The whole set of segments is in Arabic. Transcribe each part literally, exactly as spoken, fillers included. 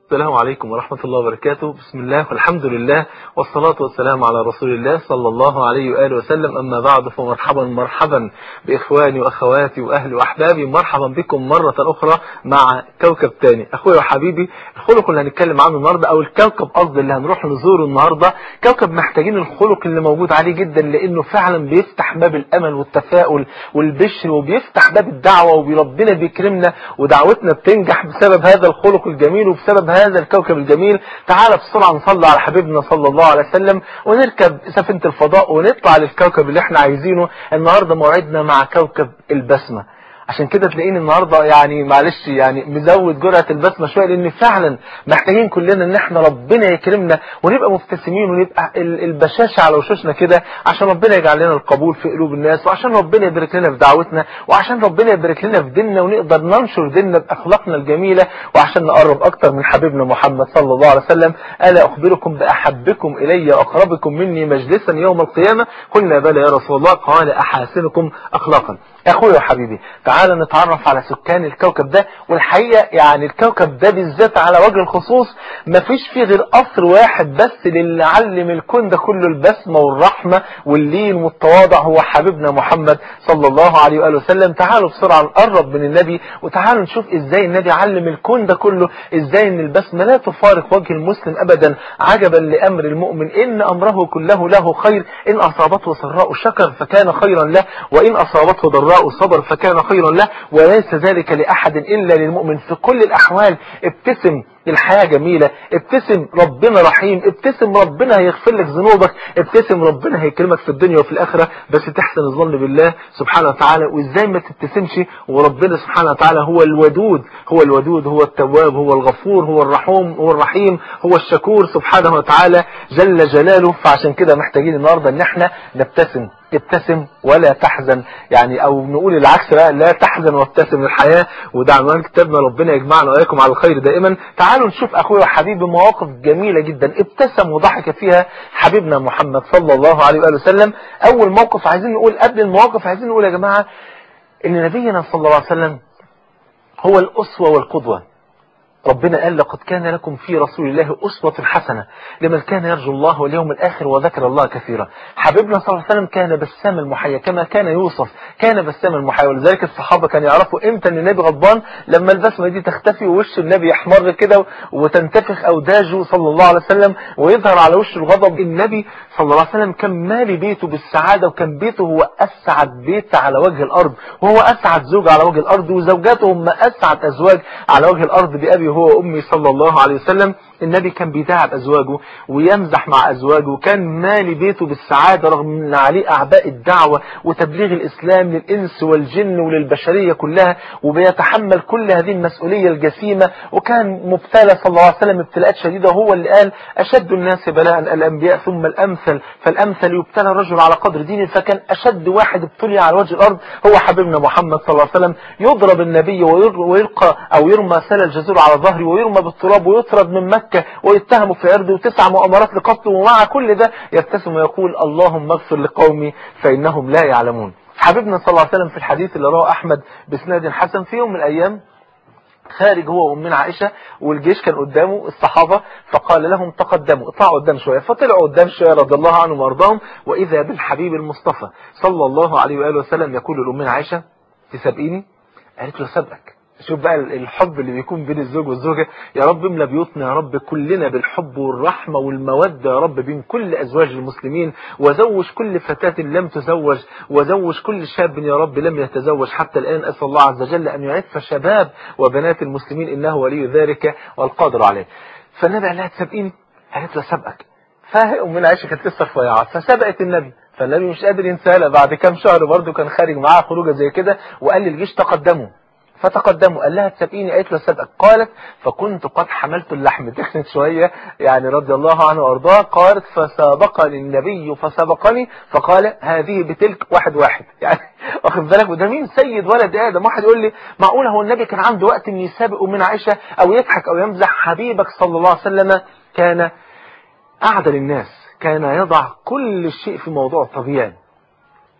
السلام عليكم ورحمة الله وبركاته. بسم الله والحمد لله والصلاة والسلام على رسول الله صلى الله عليه وآله وسلم. أما بعد، فمرحبا مرحبا بإخواني وأخواتي وأهلي وأحبابي. مرحبا بكم مرة أخرى مع كوكب تاني. أخوي وحبيبي، الخلق اللي هنتكلم عنه النهاردة أو الكوكب قصدي اللي هنروح نزوره النهاردة، كوكب محتاجين الخلق اللي موجود عليه جدا، لأنه فعلا بيفتح باب الأمل والتفاؤل والبشر، وبيفتح باب الدعوة، وربنا بيكرمنا ودعوتنا بتنجح بسبب هذا الخلق الجميل وبسبب هذا الكوكب الجميل. تعال بسرعة نصلي على حبيبنا صلى الله عليه وسلم ونركب سفينة الفضاء ونطلع للكوكب اللي احنا عايزينه. النهاردة موعدنا مع كوكب البسمة. عشان كده تلاقيني النهاردة يعني معلش يعني مزود جرعة البسمة شوية، لان فعلا محتاجين كلنا ان احنا ربنا يكرمنا ونبقى مبتسمين ونبقى البشاشة على وشوشنا كده، عشان ربنا يجعل لنا القبول في قلوب الناس، وعشان ربنا يبارك لنا في دعوتنا، وعشان ربنا يبارك لنا في ديننا ونقدر ننشر ديننا بأخلاقنا الجميلة، وعشان نقرب اكتر من حبيبنا محمد صلى الله عليه وسلم. ألا أخبركم بأحبكم إلي وأقربكم مني مجلسا يوم القيامة؟ قلنا بلى يا رسول الله، قال أحاسنكم أخلاقا. أخوي وحبيبي، تعال نتعرف على سكان الكوكب ده. والحقيقة يعني الكوكب ده بالذات على وجه الخصوص مفيش فيه غير قصر واحد بس للي علم الكون ده كله البسمة والرحمة واللين والتواضع، هو حبيبنا محمد صلى الله عليه وآله وسلم. تعالوا بسرعة نقرب من النبي، وتعالوا نشوف ازاي النبي علم الكون ده كله، ازاي ان البسمة لا تفارق وجه المسلم ابدا. عجبا لأمر المؤمن إن أمره كله له خير، إن أصابته سراء شكر فكان خيرا له، وإن أصابته ضراء صبر فكان خيرا له، وليس ذلك لأحد إلا للمؤمن. في كل الأحوال ابتسم، الحياة جميلة، ابتسم ربنا رحيم، ابتسم ربنا هيغفر لك ذنوبك، ابتسم ربنا هيكرمك في الدنيا وفي الآخرة، بس تحسن الظن بالله سبحانه وتعالى. وإزاي ما تبتسمش وربنا سبحانه وتعالى هو الودود، هو الودود هو التواب هو الغفور هو الرحوم هو الرحيم هو الشكور سبحانه وتعالى جل جلاله. فعشان كده محتاجين النهاردة ان احنا نبتسم. ابتسم ولا تحزن، يعني او نقول العكس بقى، لا تحزن وابتسم الحياة. وده عنوان كتابنا، ربنا يجمعنا واياكم على الخير دائما. تعالوا نشوف اخويا وحبيبي مواقف جميلة جدا ابتسم وضحك فيها حبيبنا محمد صلى الله عليه وآله وسلم. اول موقف عايزين نقول قبل المواقف، عايزين نقول يا جماعة ان نبينا صلى الله عليه وسلم هو الاسوة والقدوة. ربنا قال لقد كان لكم في رسول الله أسوة حسنة لمن كان يرجو الله واليوم الآخر وذكر الله كثيرا. حبيبنا صلى الله عليه وسلم كان بسام المحيا كما كان يوصف، كان بسام المحيا. ولذلك الصحابة كانوا يعرفوا امتى ان النبي غضبان، لما البسمة دي تختفي ووش النبي يحمر كده وتنتفخ أوداجه صلى الله عليه وسلم ويظهر على وش الغضب. النبي صلى الله عليه وسلم كان مالي بيته بالسعادة، وكان بيته هو أسعد بيت على وجه الأرض، وهو أسعد زوج على وجه الأرض، وزوجاته هم أسعد أزواج على وجه الأرض بأبي هو أمي صلى الله عليه وسلم. النبي كان بيداعب أزواجه ويمزح مع أزواجه، وكان مالي بيته بالسعادة رغم أن عليه أعباء الدعوة وتبليغ الإسلام للإنس والجن وللبشرية كلها، وبيتحمل كل هذه المسؤولية الجسيمة. وكان مبتلى صلى الله عليه وسلم ابتلاءات شديدة، وهو اللي قال أشد الناس بلاء الأنبياء ثم الأمثل فالأمثل يبتلى الرجل على قدر دينه. فكان أشد واحد ابتلي على وجه الأرض هو حبيبنا محمد صلى الله عليه وسلم. يضرب النبي ويلقى أو يرمى سل الجزور على ظهره ويرمى بالتراب ويطرد من مكة ويتهم في عرضه وتسع مؤامرات لقتله، ومع كل ده يبتسم ويقول اللهم اغفر لقومي فإنهم لا يعلمون. حبيبنا صلى الله عليه وسلم في الحديث اللي رواه أحمد بسناد حسن، في يوم من الأيام خارج هو وأمنا عائشة والجيش كان قدامه الصحابة، فقال لهم تقدموا اطلعوا قدام شوية، فطلعوا قدام شوية رضي الله عنهم وارضاهم، وإذا بالحبيب المصطفى صلى الله عليه وآله وسلم يقول لأمنا عائشة تسابقيني؟ قالت له سابقك. شوف بقى الحب اللي بيكون بين الزوج والزوجة. يا رب املا بيوتنا يا رب كلنا بالحب والرحمة والمودة يا رب بين كل أزواج المسلمين، وزوج كل فتاة لم تزوج، وزوج كل شاب يا رب لم يتزوج حتى الآن. أسأل الله عز وجل أن يعف شباب وبنات المسلمين إنه ولي ذلك والقادر عليه. فالنبي قال لها تسابقيني؟ قالت له سابقك. فأمنا عائشة كانت لسه رفيعة فسبقت النبي، فالنبي مش قادر ينساها. بعد كام شهر برضه كان خارج معاها خروجه زي كده، وقال للجيش تقدموا، فتقدموا. قال لها تسابقيني؟ قالت له سبقك. قالت فكنت قد حملت اللحم، تخنت شوية يعني رضي الله عنه وارضاه. قالت فسابقني النبي فسبقني فقال هذه بتلك واحد واحد. يعني واخد بالك؟ وده مين؟ سيد ولد آدم. واحد يقول لي معقولة هو النبي كان عنده وقت ان يسابق من عائشة او يضحك او يمزح؟ حبيبك صلى الله عليه وسلم كان أعدل الناس، كان يضع كل شيء في موضوع طبيعي.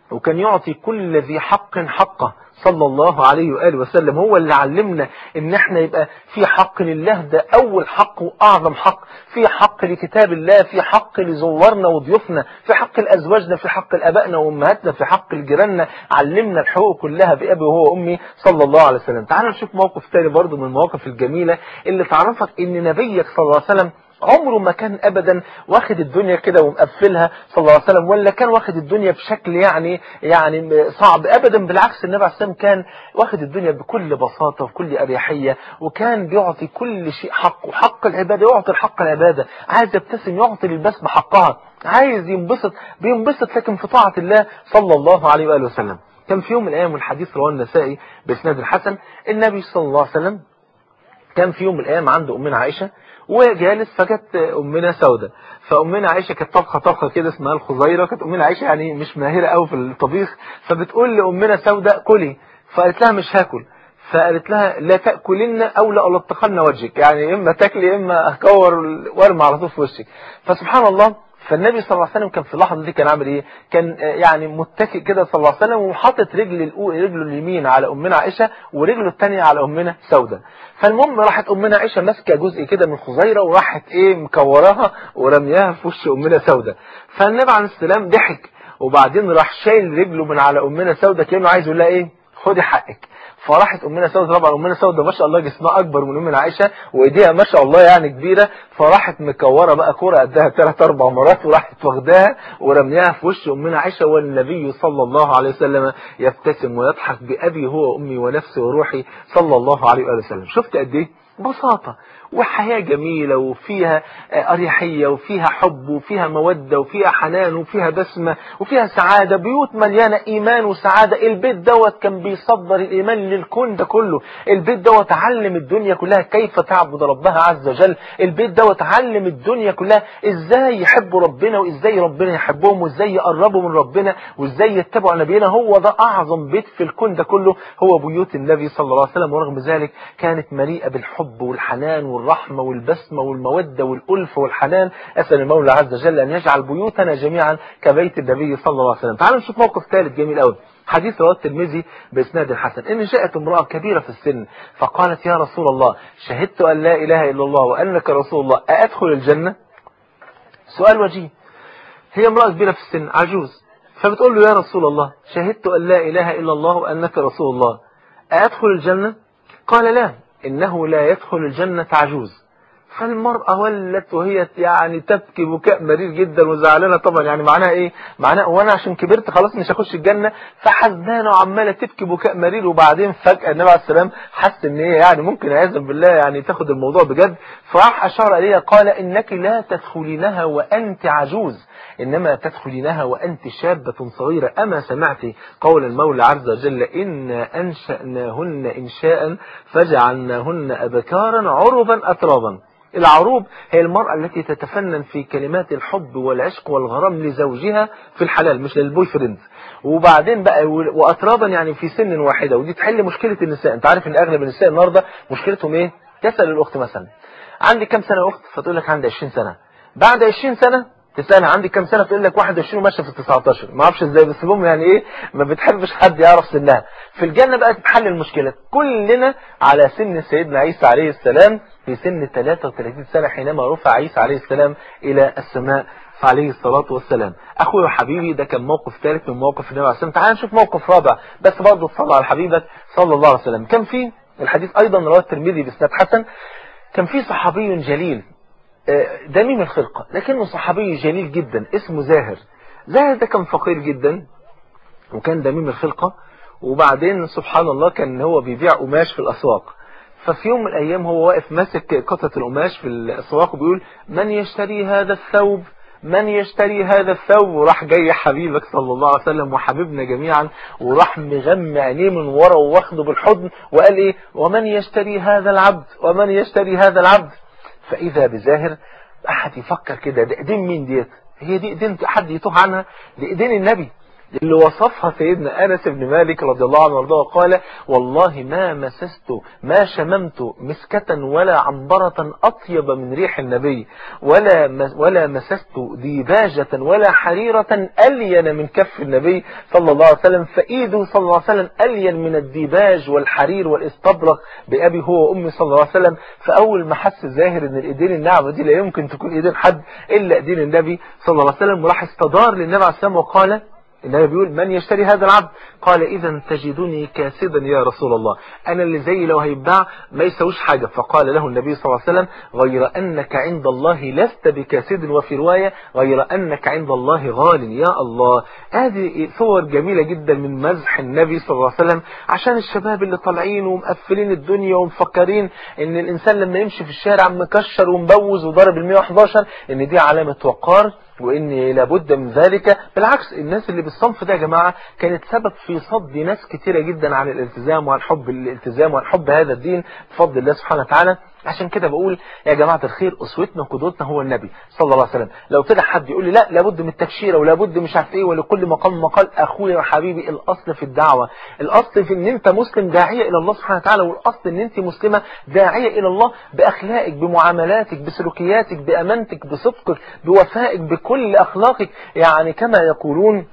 وكان يعطي كل ذي حق حقه صلى الله عليه وآله وسلم. هو اللي علمنا ان احنا يبقى في حق لله، ده اول حق واعظم حق، في حق لكتاب الله، في حق لزوارنا وضيوفنا، في حق لازواجنا، في حق لابائنا وامهاتنا، في حق لجيراننا. علمنا الحقوق كلها بابي وهو امي صلى الله عليه وسلم. تعالوا نشوف موقف ثاني برضو من المواقف الجميلة اللي تعرفك ان نبيك صلى الله عليه وسلم عمره ما كان ابدا واخد الدنيا كده ومقفلها صلى الله عليه وسلم، ولا كان واخد الدنيا بشكل يعني يعني صعب ابدا. بالعكس النبي عليه السلام كان واخد الدنيا بكل بساطه وكل اريحيه، وكان بيعطي كل شيء حقه، حق العباده يعطي الحق العباده، عايز يبتسم يعطي للبسمه حقها، عايز ينبسط بينبسط لكن في طاعه الله صلى الله عليه واله وسلم. كان في يوم من الايام، والحديث رواه النسائي باسناد الحسن، النبي صلى الله عليه وسلم كان في يوم من الايام عند امنا عائشه وجالس، فجت امنا سودة. فامنا عائشه كانت طبخه طبخه كده اسمها الخزيره، كانت امنا عائشه يعني مش ماهره قوي في الطبيخ، فبتقول لامنا سودة كلي، فقالت لها مش هاكل، فقالت لها لا تاكلن او لا الطخن وجهك، يعني اما تاكلي اما اكور وارمي على طول في وشك. فسبحان الله، فالنبي صلى الله عليه وسلم كان في اللحظه دي كان عامل ايه؟ كان يعني متكئ كده صلى الله عليه وسلم وحاطط رجل رجله اليمين على امنا عائشه ورجله الثانيه على امنا سوده. فالمهم راحت امنا عائشه ماسكه جزء كده من الخزيره وراحت ايه مكوراها ورمياها في وش امنا سوده. فالنبي عليه السلام ضحك، وبعدين راح شايل رجله من على امنا سوده كانه عايز يقول لها ايه؟ خدي حقك. فراحت امنا سوده، طبعا امنا سوده ما شاء الله جسمها اكبر من امنا عائشه وايديها ما شاء الله يعني كبيره، فراحت مكوره بقى كوره قدها ثلاث اربع مرات وراحت واخداها ورمياها في وش امنا عائشه، والنبي صلى الله عليه وسلم يبتسم ويضحك بابي هو وامي ونفسي وروحي صلى الله عليه وسلم. شفت قد ايه بساطه وحياة جميلة وفيها أريحية وفيها حب وفيها مودة وفيها حنان وفيها بسمة وفيها سعادة، بيوت مليانة إيمان وسعادة. البيت دوت كان بيصدر الإيمان للكون ده كله، البيت دوت علم الدنيا كلها كيف تعبد ربها عز وجل، البيت دوت علم الدنيا كلها إزاي يحبوا ربنا وإزاي ربنا يحبهم وإزاي يقربوا من ربنا وإزاي يتبعوا نبينا. هو ده أعظم بيت في الكون ده كله، هو بيوت النبي صلى الله عليه وسلم. ورغم ذلك كانت مليئة بالحب والحنان والرحمة والبسمة والمودة والألفة والحنان. أسأل المولى عز وجل أن يجعل بيوتنا جميعا كبيت النبي صلى الله عليه وسلم. تعالوا نشوف موقف ثالث جميل قوي، حديث رواه الترمذي بإسناد الحسن، إن جاءت امرأة كبيرة في السن فقالت يا رسول الله شهدت أن لا إله إلا الله وأنك رسول الله أأدخل الجنة؟ سؤال وجيه، هي امرأة كبيرة في السن عجوز، فبتقول له يا رسول الله شهدت أن لا إله إلا الله وأنك رسول الله أأدخل الجنة؟ قال لا، إنه لا يدخل الجنة عجوز. فالمرأة ولت وهي يعني تبكي بكاء مرير جدا وزعلانة طبعا، يعني معناها ايه؟ معناها وانا عشان كبرت خلاص مش هخش الجنة، فحزنانة وعمالة تبكي بكاء مرير. وبعدين فجأة النبي عليه السلام حس ان هي يعني ممكن عياذا بالله يعني تاخد الموضوع بجد، فراح اشار اليها قال انك لا تدخلينها وانت عجوز، انما تدخلينها وانت شابة صغيرة. اما سمعت قول المولى عز وجل إنا انشأناهن انشاء فجعلناهن ابكارا عربا اترابا. العروب هي المرأة التي تتفنن في كلمات الحب والعشق والغرام لزوجها في الحلال مش للبوي فريند. وبعدين بقى وأترابا يعني في سن واحدة، ودي تحل مشكلة النساء. انت عارف ان اغلب النساء النهاردة مشكلتهم ايه؟ تسأل الاخت مثلا عندي كم سنة اخت؟ فتقول لك عندي عشرين سنة. بعد عشرين سنة تسألها عندي كم سنة؟ تقول لك واحد وعشرين وماشية في تسعتاشر. ما اعرفش ازاي بس هم يعني ايه ما بتحبش حد يعرف سنها. في الجنة بقى تتحل المشكلة، كلنا على سن سيدنا عيسى عليه السلام في سن ثلاثة وثلاثين سنة حينما رفع عيسى عليه السلام إلى السماء عليه الصلاة والسلام. أخوي وحبيبي ده كان موقف ثالث من موقف النبي عليه السلام. تعال نشوف موقف رابع بس برضه تصلى على حبيبك صلى الله عليه وسلم. كان في الحديث أيضا رواه الترمذي بإسناد حسن، كان في صحابي جليل دميم الخلقة لكنه صحابي جليل جدا اسمه زاهر. زاهر ده كان فقير جدا وكان دميم الخلقة، وبعدين سبحان الله كان هو بيبيع قماش في الأسواق. ففي يوم من الأيام هو واقف ماسك قطعة القماش في الأسواق وبيقول من يشتري هذا الثوب من يشتري هذا الثوب؟ وراح جاي حبيبك صلى الله عليه وسلم وحبيبنا جميعا وراح مغمى عينيه من ورا واخده بالحضن وقال ايه ومن يشتري هذا العبد ومن يشتري هذا العبد؟ فإذا بزاهر أحد يفكر كده ده ايدين مين ديت؟ هي دي ايدين حد يتوه عنها؟ دي ايدين النبي اللي وصفها سيدنا أنس بن مالك رضي الله عنه وارضاه قال: والله ما مسست ما شممت مسكة ولا عنبرة أطيب من ريح النبي، ولا ولا مسست ديباجة ولا حريرة ألين من كف النبي صلى الله عليه وسلم، فإيده صلى الله عليه وسلم ألين من الديباج والحرير والاستبرق بأبي هو وأمي صلى الله عليه وسلم. فأول ما حس الزاهر إن الإيدين الناعمة دي لا يمكن تكون إيدين حد إلا إيدين النبي صلى الله عليه وسلم، وراح استدار للنبي عليه السلام وقال: النبي بيقول: من يشتري هذا العبد؟ قال: إذا تجدني كاسدا يا رسول الله، أنا اللي زي لو هيتباع ما يسويش حاجة. فقال له النبي صلى الله عليه وسلم: غير أنك عند الله لست بكاسد، وفي رواية: غير أنك عند الله غال. يا الله، هذه صور جميلة جدا من مزح النبي صلى الله عليه وسلم عشان الشباب اللي طالعين ومقفلين الدنيا ومفكرين إن الإنسان لما يمشي في الشارع مكشر ومبوز وضرب المية وحداشر إن دي علامة وقار، وإن لابد من ذلك. بالعكس، الناس اللي بالصنف ده يا جماعة كانت سبب في صد ناس كتيرة جدا عن الالتزام وعن حب الالتزام وعن حب هذا الدين بفضل الله سبحانه وتعالى. عشان كده بقول يا جماعة الخير، أسوتنا وقدوتنا هو النبي صلى الله عليه وسلم. لو طلع حد يقول لي لا لابد من التكشيرة ولابد مش عارف ايه ولكل مقام مقال، أخويا وحبيبي، الأصل في الدعوة، الأصل في ان انت مسلم داعية إلى الله سبحانه وتعالى، والأصل ان انت مسلمة داعية إلى الله بأخلاقك، بمعاملاتك، بسلوكياتك، بأمانتك، بصدقك، بوفائك، بكل أخلاقك. يعني كما يقولون: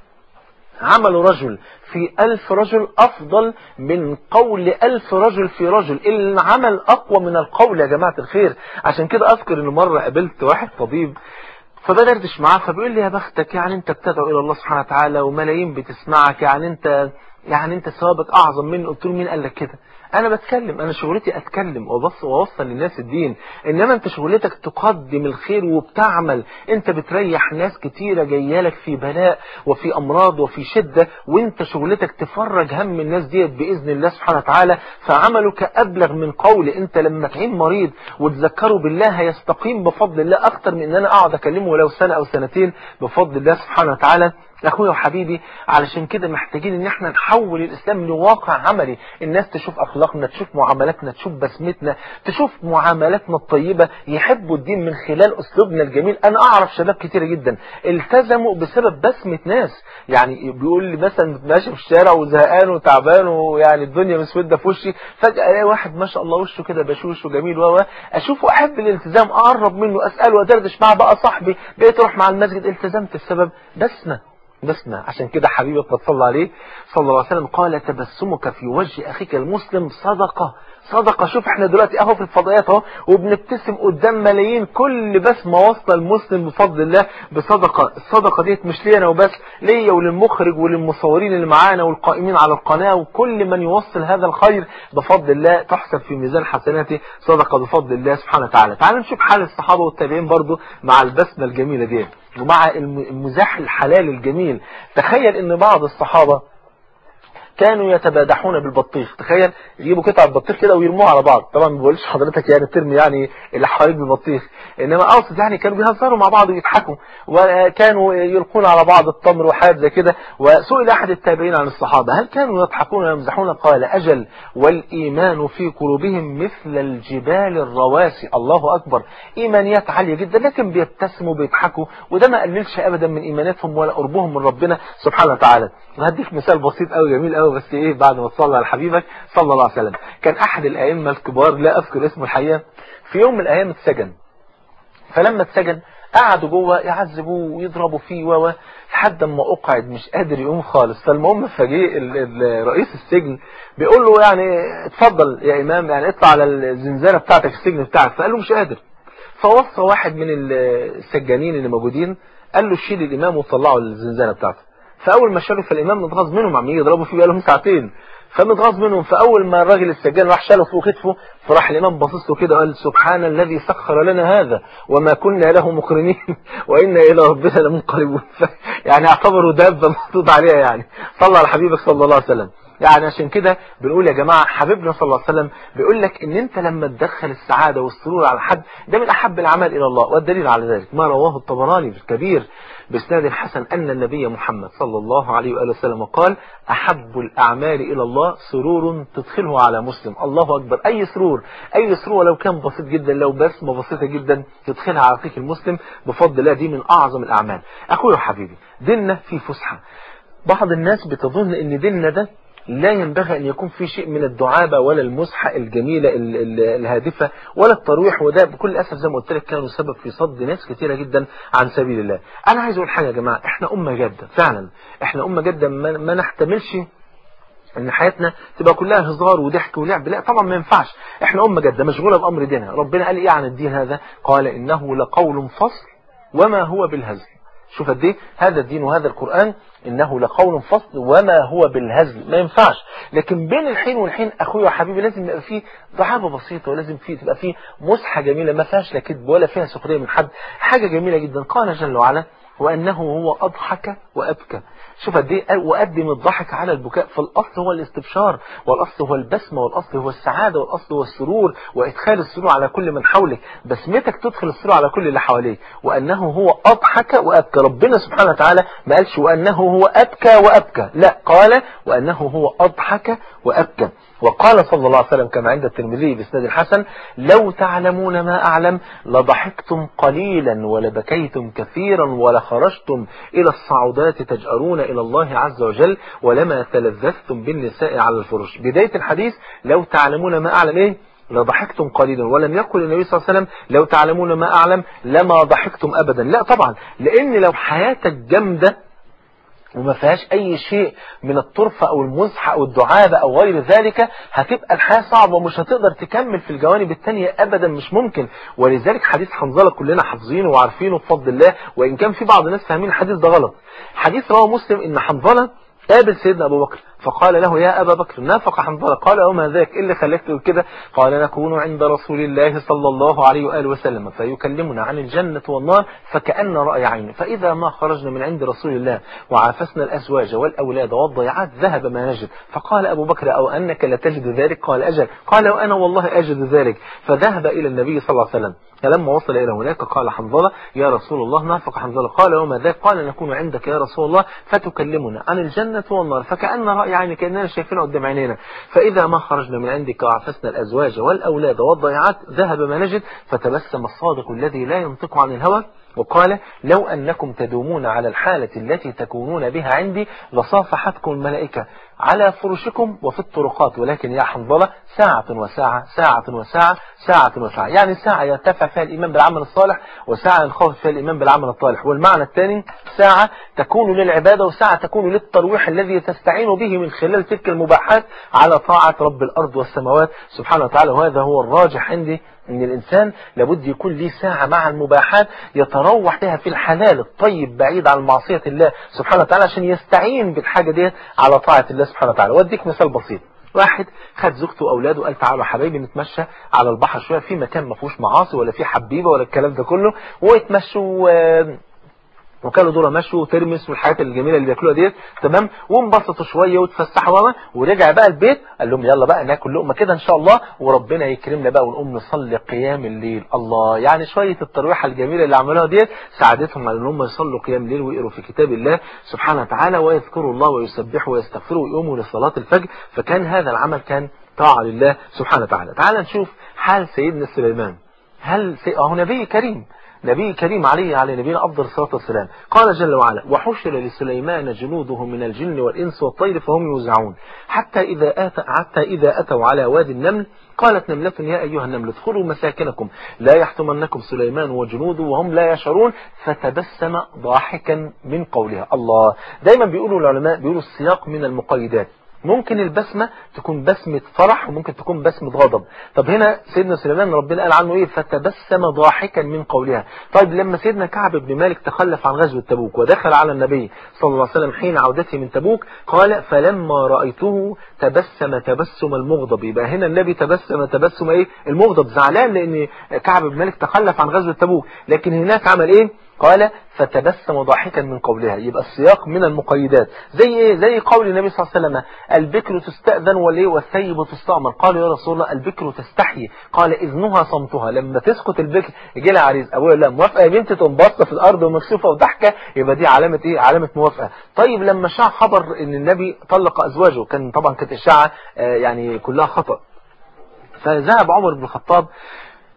عمل رجل في ألف رجل أفضل من قول ألف رجل في رجل. العمل أقوى من القول يا جماعة الخير. عشان كده أذكر إن مرة قابلت واحد طبيب فبدردش معاه، فبيقول لي: يا بختك، يعني أنت بتدعو إلى الله سبحانه وتعالى وملايين بتسمعك، يعني أنت يعني أنت ثوابك أعظم منه. قلت له: مين قال لك كده؟ أنا بتكلم، أنا شغلتي أتكلم وبص ووصل للناس الدين، إنما أنت شغلتك تقدم الخير وبتعمل. أنت بتريح ناس كتيرة جاية لك في بلاء وفي أمراض وفي شدة، وأنت شغلتك تفرج هم الناس ديت بإذن الله سبحانه وتعالى. فعملك أبلغ من قول. أنت لما تعين مريض وتذكره بالله هيستقيم بفضل الله أكتر من أن أنا أقعد أكلمه ولو سنة أو سنتين بفضل الله سبحانه وتعالى. أخويا وحبيبي، علشان كده محتاجين ان احنا نحول الإسلام لواقع عملي. الناس تشوف أخلاقنا، تشوف معاملاتنا، تشوف بسمتنا، تشوف معاملاتنا الطيبة، يحبوا الدين من خلال أسلوبنا الجميل. أنا أعرف شباب كتير جدا التزموا بسبب بسمة ناس. يعني بيقول لي مثلا ماشي في الشارع وزهقان وتعبان ويعني الدنيا مسودة في وشي، فجأة الاقي واحد ما شاء الله وشه كده بشوش وجميل و أشوفه أحب الالتزام، أقرب منه، أسأله وأدردش معه، بقى صاحبي، بقيت أروح مع المسجد. التزمت السبب بسمة بسمة. عشان كده حبيبك صلى عليه صلى الله عليه وسلم قال: تبسمك في وجه أخيك المسلم صدقة. صدقة. شوف احنا دلوقتي اهو في الفضائيات اهو وبنبتسم قدام ملايين، كل بسمة واصله المسلم بفضل الله بصدقة. الصدقة ديت مش ليا انا وبس، ليا وللمخرج وللمصورين اللي معانا والقائمين على القناة وكل من يوصل هذا الخير بفضل الله تحسب في ميزان حسناته صدقة بفضل الله سبحانه وتعالى. تعالوا نشوف حال الصحابة والتابعين برضو مع البسمة الجميلة دي ومع المزاح الحلال الجميل. تخيل ان بعض الصحابة كانوا يتبادحون بالبطيخ. تخيل يجيبوا قطعة بطيخ كده ويرموها على بعض. طبعا ما بقولش حضرتك يعني ترمي يعني اللي حواليك بالبطيخ، انما اقصد يعني كانوا بيهزروا مع بعض ويضحكوا، وكانوا يلقون على بعض التمر وحاجات زي كده. وسئل احد التابعين عن الصحابة: هل كانوا يضحكون ويمزحون؟ قال: اجل، والايمان في قلوبهم مثل الجبال الرواسي. الله اكبر، ايمانيات عالية جدا لكن بيبتسموا وبيضحكوا، وده ما قللش ابدا من ايماناتهم ولا قربهم من ربنا سبحانه وتعالى. وهديك مثال بسيط قوي جميل قوي، بس ايه بعد ما تصلي على حبيبك صلى الله عليه وسلم. كان احد الائمه الكبار لا اذكر اسمه الحقيقه، في يوم من الايام اتسجن. فلما اتسجن قعدوا جوه يعذبوه ويضربوا فيه و لحد ما اقعد مش قادر يقوم خالص. فالمهم فجاء رئيس السجن بيقول له: يعني اتفضل يا امام، يعني اطلع على الزنزانه بتاعتك السجن بتاعك. فقال له: مش قادر. فوصى واحد من السجانين اللي موجودين قال له: شيل الامام وطلعه الزنزانه بتاعته. فاول ما شالوا فالامام متغاظ منهم، عم يضربوا فيه بقالهم ساعتين، فمتغاظ منهم. فاول ما الراجل السجان راح شاله فوق كتفه، فراح الامام باصص له كده وقال: سبحان الذي سخر لنا هذا وما كنا له مقرنين وانا الى ربنا لمنقلبون. يعني اعتبروا دابه محطوط عليها. يعني صلى على حبيبك صلى الله عليه وسلم. يعني عشان كده بنقول يا جماعة حبيبنا صلى الله عليه وسلم بيقول لك ان انت لما تدخل السعادة والسرور على حد ده من احب الاعمال الى الله. والدليل على ذلك ما رواه الطبراني في الكبير بإسناد حسن أن النبي محمد صلى الله عليه وآله وسلم قال: أحب الأعمال إلى الله سرور تدخله على مسلم. الله أكبر، أي سرور، أي سرور ولو كان بسيط جدا، لو بسمة بسيطة جدا تدخلها على أخيك المسلم بفضل الله، دي من أعظم الأعمال. أخوي وحبيبي، ديننا في فسحة. بعض الناس بتظن ان ديننا ده لا ينبغي أن يكون في شيء من الدعابة ولا المزحة الجميلة الهادفة ولا الترويح، وده بكل أسف زي ما قلت لك كانوا سبب في صد ناس كثيرة جدا عن سبيل الله. أنا عايز أقول حاجة يا جماعة، إحنا أمة جادة فعلا، إحنا أمة جادة ما, ما نحتملش ان حياتنا تبقى كلها هزار وضحك ولعب، لا طبعا ما ينفعش. احنا امه جاده مشغوله بامر دينها. ربنا قال ايه عن الدين هذا؟ قال انه لقول فصل وما هو بالهزل. شوف قد ايه هذا الدين وهذا القرآن، انه لقول فصل وما هو بالهزل، ما ينفعش. لكن بين الحين والحين اخويا وحبيبي لازم يبقى فيه ضحابه بسيطه، ولازم فيه تبقى فيه مزحه جميله ما فيهاش لا كذب ولا فيها سخريه من حد، حاجه جميله جدا. قال جل وعلا وانه هو اضحك وابكى. شوف قد ايه وقدم الضحك على البكاء. فالاصل هو الاستبشار، والاصل هو البسمه، والاصل هو السعاده، والاصل هو السرور وادخال السرور على كل من حولك. بسمتك تدخل السرور على كل اللي حواليك. وانه هو اضحك وابكى. ربنا سبحانه وتعالى ما قالش وانه هو ابكى وابكى، لا، قال وانه هو اضحك وابكى. وقال صلى الله عليه وسلم كما عند الترمذي بإسناد الحسن لو تعلمون ما أعلم لضحكتم قليلا ولبكيتم كثيرا ولخرجتم إلى الصعودات تجأرون إلى الله عز وجل ولما تلذذتم بالنساء على الفرش. بداية الحديث لو تعلمون ما أعلم إيه؟ لضحكتم قليلا. ولم يقل النبي صلى الله عليه وسلم لو تعلمون ما أعلم لما ضحكتم أبدا، لا طبعا، لأن لو حياتك جامدة وما فيهاش اي شيء من الطرفة او المزحة او الدعابة او غير ذلك هتبقى الحياة صعبة ومش هتقدر تكمل في الجوانب التانية ابدا، مش ممكن. ولذلك حديث حنظلة كلنا حافظينه وعارفينه بفضل الله، وان كان في بعض الناس فاهمين الحديث ده غلط. حديث رواه مسلم ان حنظلة قابل سيدنا ابو بكر فقال له يا ابا بكر نافق حنظلة. قال وما ذاك؟ ايه اللي خلاك تقول كده؟ قال نكون عند رسول الله صلى الله عليه واله وسلم فيكلمنا عن الجنة والنار فكأن رأي عين، فاذا ما خرجنا من عند رسول الله وعافسنا الازواج والاولاد والضيعات ذهب ما نجد. فقال ابو بكر او انك لتجد ذلك؟ قال اجل. قال وانا والله اجد ذلك. فذهب الى النبي صلى الله عليه وسلم، فلما وصل الى هناك قال حنظلة يا رسول الله نافق حنظلة. قال وما ذاك؟ قال نكون عندك يا رسول الله فتكلمنا عن الجنة والنار فكأن رأي عين، كأننا شايفينه قدام عينينا. فإذا ما خرجنا من عندك وعفسنا الأزواج والأولاد والضيعات ذهب ما نجد. فتبسم الصادق الذي لا ينطق عن الهوى وقال لو أنكم تدومون على الحالة التي تكونون بها عندي لصافحتكم الملائكة على فرشكم وفي الطرقات، ولكن يا حنظلة ساعة وساعة ساعة وساعة ساعة وساعة، يعني ساعة يرتفع فيها الإيمان بالعمل الصالح وساعة ينخفض فيها الإيمان بالعمل الطالح. والمعنى الثاني ساعة تكون للعبادة وساعة تكون للترويح الذي تستعين به من خلال تلك المباحات على طاعة رب الأرض والسماوات سبحانه وتعالى. وهذا هو الراجح عندي، ان الانسان لابد يكون ليه ساعة مع المباحات يتروح بها في الحلال الطيب بعيد عن معصية الله سبحانه وتعالى عشان يستعين بالحاجة دي على طاعة الله سبحانه وتعالى. واديك مثال بسيط. واحد خد زوجته واولاده وقال تعالوا حبايبي نتمشى على البحر شوية في مكان ما فيهوش معاصي ولا فيه حبيبة ولا الكلام ده كله، ويتمشوا وكانوا دول مشوا وترمس والحاجات الجميله اللي بياكلوها ديت تمام، وانبسطوا شويه وتفسحوا ورجع بقى البيت قال لهم يلا بقى ناكل لقمه كده ان شاء الله وربنا يكرمنا بقى ونقوم نصلي قيام الليل. الله، يعني شويه الترويحه الجميله اللي عملوها ديت ساعدتهم على ان هم يصلوا قيام الليل ويقروا في كتاب الله سبحانه وتعالى ويذكروا الله ويسبحوا ويستغفروا ويقوموا لصلاه الفجر. فكان هذا العمل كان طاعه لله سبحانه وتعالى. تعال نشوف حال سيدنا سليمان. هل سي... هو نبي كريم، نبي كريم عليه على نبينا أفضل الصلاة والسلام. قال جل وعلا وحشر لسليمان جنوده من الجن والإنس والطير فهم يوزعون حتى إذا, آت... حتى إذا أتوا على وادي النمل قالت نملة يا أيها النمل ادخلوا مساكنكم لا يحطمنكم سليمان وجنوده وهم لا يشعرون فتبسم ضاحكا من قولها. الله، دايما بيقولوا العلماء بيقولوا السياق من المقيدات. ممكن البسمة تكون بسمة فرح وممكن تكون بسمة غضب. طب هنا سيدنا سليمان ربنا قال عنه ايه؟ فتبسم ضاحكا من قولها. طيب لما سيدنا كعب بن مالك تخلف عن غزوة تبوك ودخل على النبي صلى الله عليه وسلم حين عودته من تبوك قال فلما رأيته تبسم تبسم المغضب. يبقى هنا النبي تبسم تبسم ايه؟ المغضب، زعلان لان كعب بن مالك تخلف عن غزوة تبوك، لكن هناك عمل ايه؟ قال فتبسم ضاحكا من قولها. يبقى السياق من المقيدات. زي ايه؟ زي قول النبي صلى الله عليه وسلم البكر تستأذن والايه والثيب تستأمر. قالوا يا رسول الله البكر تستحي. قال اذنها صمتها. لما تسكت البكر يجي لها عريس ابويا لا موافقه يا بنتي تقوم باصه في الارض ومكسوفه وضحكه، يبقى دي علامه ايه؟ علامه موافقه. طيب لما شاع خبر ان النبي طلق ازواجه، كان طبعا كانت الشاعه يعني كلها خطأ، فذهب عمر بن الخطاب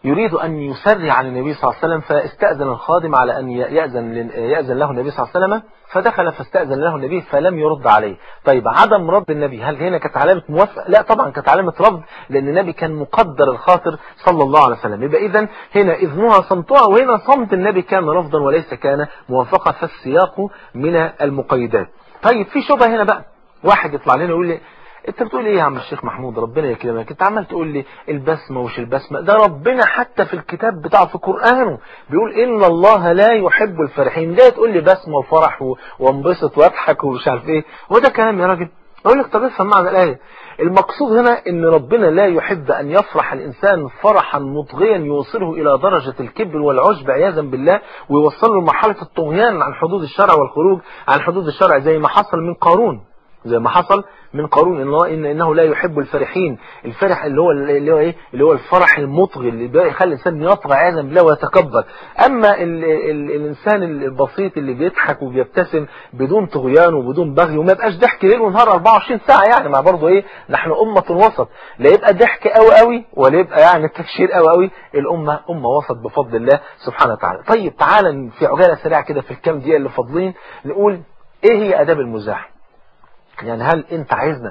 يريد أن يسرع عن النبي صلى الله عليه وسلم، فاستأذن الخادم على أن يأذن, يأذن له النبي صلى الله عليه وسلم، فدخل فاستأذن له النبي فلم يرد عليه. طيب عدم رد النبي هل هنا كانت علامة موافقة؟ لا طبعا كانت علامة رفض، لأن النبي كان مقدر الخاطر صلى الله عليه وسلم. يبقى إذن هنا إذنها صمتها، وهنا صمت النبي كان رفضا وليس كان موافقة، فالسياق من المقيدات. طيب في شبهة هنا بقى، واحد يطلع لنا يقول لي انت بتقول ايه يا عم الشيخ محمود ربنا يكرمك، انت عمال تقول لي البسمه ومش البسمه، ده ربنا حتى في الكتاب بتاعه في قرانه بيقول ان الله لا يحب الفرحين، لا تقول لي بسمه وفرح وانبسط واضحك ومش عارف ايه، هو ده كلام يا راجل؟ اقول لك طب افهم معنى الايه. المقصود هنا ان ربنا لا يحب ان يفرح الانسان فرحا مطغيا يوصله الى درجه الكبر والعجب عياذا بالله، ويوصله لمرحله الطغيان عن حدود الشرع والخروج عن حدود الشرع، زي ما حصل من قارون زي ما حصل من قارون ان الله إن انه لا يحب الفرحين. الفرح اللي هو اللي هو ايه اللي هو الفرح المطغي اللي بيخلي الانسان يطغى عياذا بالله ويتكبر. اما ال ال الانسان البسيط اللي بيضحك وبيبتسم بدون طغيان وبدون بغي، وما يبقاش ضحك ليل ونهار أربعة وعشرين ساعه، يعني مع برضه ايه نحن امه وسط، لا يبقى ضحك قوي قوي ولا يبقى يعني تكشير قوي قوي، الامه امه وسط بفضل الله سبحانه وتعالى. طيب تعالى في عجاله سريعه كده في الكام دقيقه اللي فاضلين نقول ايه هي اداب المزاح. يعني هل انت عايزنا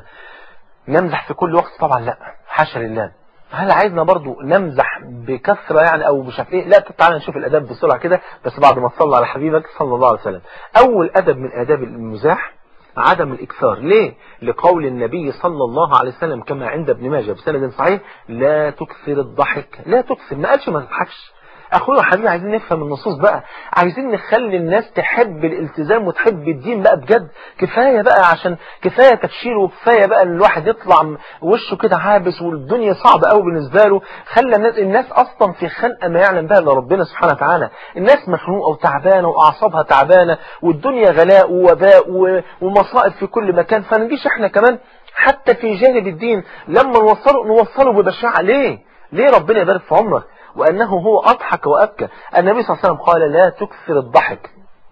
نمزح في كل وقت؟ طبعا لا، حاشا لله. هل عايزنا برضو نمزح بكثرة يعني او مش عارف ايه؟ لا. تعالى نشوف الاداب بسرعة كده، بس بعد ما تصلي على حبيبك صلى الله عليه وسلم. اول ادب من اداب المزاح عدم الاكثار. ليه؟ لقول النبي صلى الله عليه وسلم كما عند ابن ماجه بسند صحيح: لا تكثر الضحك. لا تكثر، ما قالش ما تضحكش. اخويا وحبيبي عايزين نفهم النصوص بقى، عايزين نخلي الناس تحب الالتزام وتحب الدين بقى بجد. كفايه بقى، عشان كفايه تكشير، وكفايه بقى ان الواحد يطلع وشه كده عابس والدنيا صعبه قوي بالنسبه له. خلى الناس الناس اصلا في خنقه ما يعلم بها الا ربنا سبحانه وتعالى. الناس مخنوقه وتعبانه واعصابها تعبانه، والدنيا غلاء ووباء ومصائب في كل مكان، فنجيش احنا كمان حتى في جانب الدين لما نوصله نوصله ببشاعه. ليه؟ ليه؟ ربنا يبارك في عمرك. وأنه هو أضحك وأبكى. النبي صلى الله عليه وسلم قال: لا تكثر الضحك.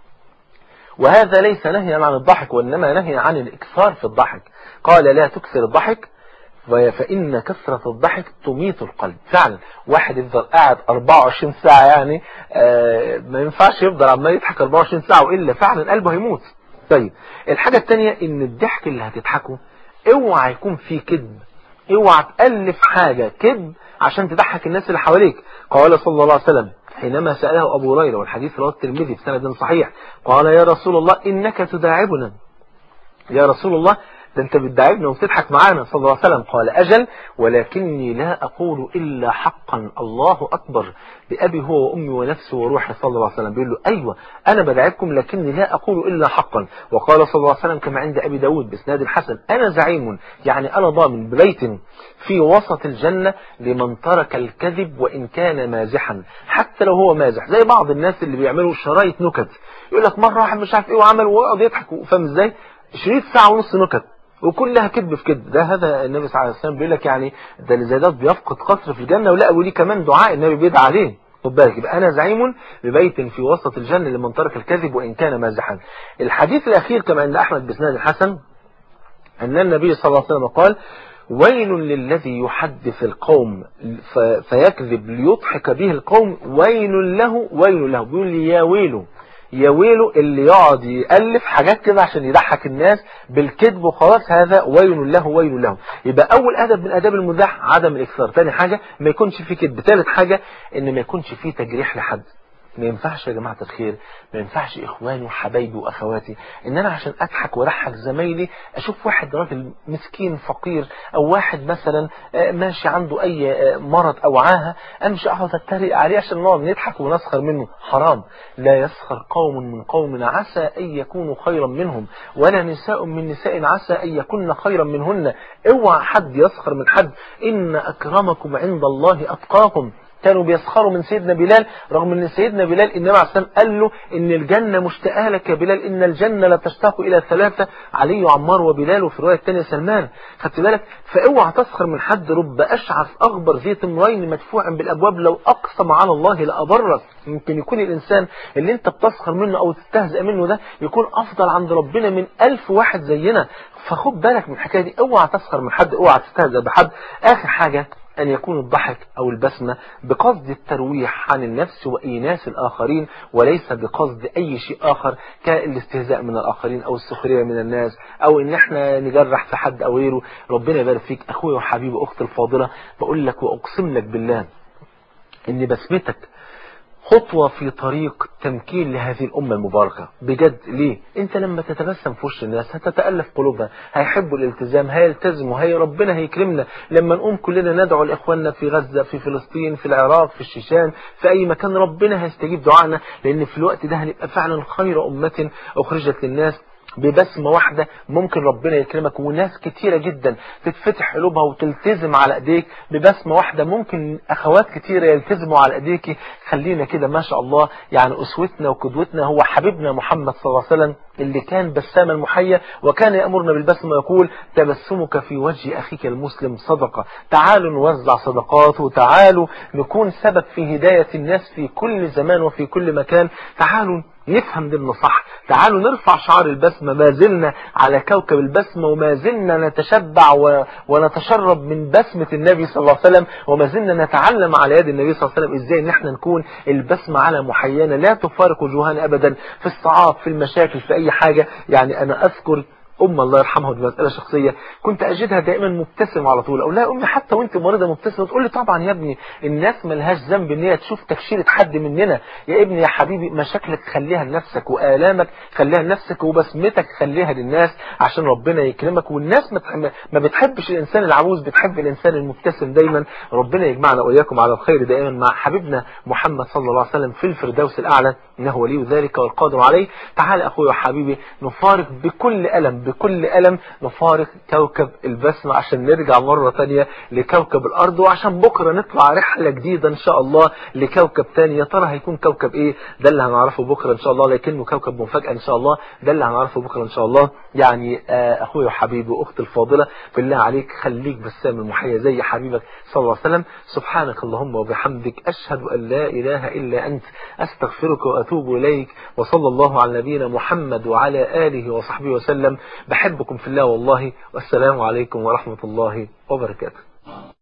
وهذا ليس نهيا عن الضحك، وإنما نهي عن الإكثار في الضحك. قال: لا تكثر الضحك فإن كثرة الضحك تميت القلب. فعلا واحد يفضل قاعد أربعة وعشرين ساعة، يعني آه ما ينفعش يفضل عمال يضحك أربعة وعشرين ساعة، وإلا فعلا قلبه هيموت. طيب الحاجة الثانية إن الضحك اللي هتضحكه اوعى يكون فيه كذب، اوعى تألف حاجة كذب عشان تضحك الناس اللي حواليك. قال صلى الله عليه وسلم حينما سأله أبو هريرة، والحديث رواه الترمذي بسند صحيح، قال: يا رسول الله إنك تداعبنا. يا رسول الله ده انت بتداعبنا وبتضحك معانا. صلى الله عليه وسلم قال: أجل، ولكني لا أقول إلا حقا. الله أكبر، بأبي هو وأمي ونفسي وروحي. صلى الله عليه وسلم بيقول له: أيوة أنا بداعبكم لكني لا أقول إلا حقا. وقال صلى الله عليه وسلم كما عند أبي داود بإسناد حسن: أنا زعيم، يعني أنا ضامن ببيت في وسط الجنة لمن ترك الكذب وإن كان مازحا، حتى لو هو مازح. زي بعض الناس اللي بيعملوا شرايط نكت، يقول لك مرة واحد مش عارف إيه وعمل ويقعد يضحك، فاهم إزاي؟ شريط ساعة ونص نكت وكلها كذب في كذب. ده هذا النبي صلى الله عليه وسلم بيقول لك يعني ده اللي زي ده بيفقد قصر في الجنة. ولا وليه كمان دعاء النبي بيدعى عليه. خد بالك، يبقى أنا زعيم ببيت في وسط الجنة لمن ترك الكذب وإن كان مازحا. الحديث الأخير كما عند أحمد بإسناد الحسن أن النبي صلى الله عليه وسلم قال: ويل للذي يحدث القوم فيكذب ليضحك به القوم، ويل له ويل له. بيقول لي يا ويله يا ويله اللي يقعد يألف حاجات كده عشان يضحك الناس بالكذب وخلاص، هذا ويل له ويل له. يبقى أول أدب من أداب المزاح عدم الإكثار. ثاني حاجة ما يكونش فيه كذب. ثالث حاجة إن ما يكونش فيه تجريح لحد. ما ينفعش يا جماعة الخير، ما ينفعش إخواني وحبايبي وأخواتي إن أنا عشان أضحك وأضحك زمايلي أشوف واحد راجل مسكين فقير، أو واحد مثلا ماشي عنده أي مرض أو عاهة، أمشي أقعد أتريق عليه عشان نقعد نضحك ونسخر منه. حرام. لا يسخر قوم من قوم عسى أن يكونوا خيرا منهم، ولا نساء من نساء عسى أن يكون خيرا منهن. اوعى حد يسخر من حد. إن أكرمكم عند الله أتقاكم. كانوا بيسخروا من سيدنا بلال، رغم ان سيدنا بلال النبي عليه السلام قال له ان الجنة مشتاقه لك يا بلال، ان الجنة لا تشتاق الى ثلاثة: علي وعمار وبلال، وفي الروايه الثانيه سلمان. خدت بالك؟ فاوعى تسخر من حد. رب اشعث اغبر ذي تمرين مدفوع بالابواب لو اقسم على الله لابرك. ممكن يكون الانسان اللي انت بتسخر منه او تستهزئ منه ده يكون افضل عند ربنا من الف واحد زينا. فخد بالك من الحكايه دي. اوعى تسخر من حد، اوعى تستهزئ بحد. اخر حاجه أن يكون الضحك أو البسمة بقصد الترويح عن النفس وإيناس الآخرين، وليس بقصد أي شيء آخر كالاستهزاء من الآخرين أو السخرية من الناس أو إن احنا نجرح في حد أو غيره. ربنا يبارك فيك أخوي وحبيبي أختي الفاضلة، بقول لك وأقسم لك بالله إن بسمتك خطوة في طريق تمكين لهذه الأمة المباركة بجد. ليه؟ أنت لما تتبسم في وش الناس هتتألف قلوبها، هيحبوا الالتزام، هيلتزموا، هي ربنا هيكرمنا. لما نقوم كلنا ندعو لإخواننا في غزة، في فلسطين، في العراق، في الشيشان، في أي مكان، ربنا هيستجيب دعائنا، لأن في الوقت ده هنبقى فعلا خير أمة أخرجت للناس. ببسمة واحدة ممكن ربنا يكرمك وناس كتيرة جدا تتفتح قلوبها وتلتزم على ايديك. ببسمة واحدة ممكن اخوات كتيرة يلتزموا على ايديك. خلينا كده ما شاء الله، يعني اسوتنا وقدوتنا هو حبيبنا محمد صلى الله عليه وسلم اللي كان بساما محيا، وكان يأمرنا بالبسمة ويقول تبسمك في وجه أخيك المسلم صدقة. تعالوا نوزع صدقات، وتعالوا نكون سبب في هداية الناس في كل زمان وفي كل مكان. تعالوا نفهم ديننا صح، تعالوا نرفع شعار البسمة. ما زلنا على كوكب البسمة، وما زلنا نتشبع و... ونتشرب من بسمة النبي صلى الله عليه وسلم، وما زلنا نتعلم على يد النبي صلى الله عليه وسلم ازاي ان احنا نكون البسمة على محيانا لا تفارق وجوهنا ابدا في الصعاب، في المشاكل، في اي حاجة. يعني انا اذكر أم الله يرحمها، ودي مسألة شخصية، كنت أجدها دائما مبتسمة على طول. أقول لها أمي حتى وأنت مريضة مبتسمة؟ تقول لي طبعا يا ابني، الناس ملهاش ذنب إن هي تشوف تكشيرة حد مننا. يا ابني يا حبيبي، مشاكلك خليها لنفسك، وآلامك خليها لنفسك، وبسمتك خليها للناس عشان ربنا يكرمك. والناس ما بتحبش الإنسان العجوز، بتحب الإنسان المبتسم دايما. ربنا يجمعنا وإياكم على الخير دائما مع حبيبنا محمد صلى الله عليه وسلم في الفردوس الأعلى، إنه ولي ذلك والقادر عليه. تعال أخوي وحبيبي نفارق بكل ألم بكل ألم نفارق كوكب البسمة عشان نرجع مرة تانية لكوكب الأرض، وعشان بكرة نطلع رحلة جديدة إن شاء الله لكوكب تاني. يا ترى هيكون كوكب إيه؟ ده اللي هنعرفه بكرة إن شاء الله، لكنه كوكب مفاجأة إن شاء الله. ده اللي هنعرفه بكرة إن شاء الله. يعني آه أخوي وحبيبي وأختي الفاضلة، بالله عليك خليك بسام المحيا زي حبيبك صلى الله عليه وسلم. سبحانك اللهم وبحمدك، أشهد أن لا إله إلا أنت، أستغفرك وأتوب إليك. وصلى الله على نبينا محمد وعلى آله وصحبه وسلم. بحبكم في الله والله، والسلام عليكم ورحمة الله وبركاته.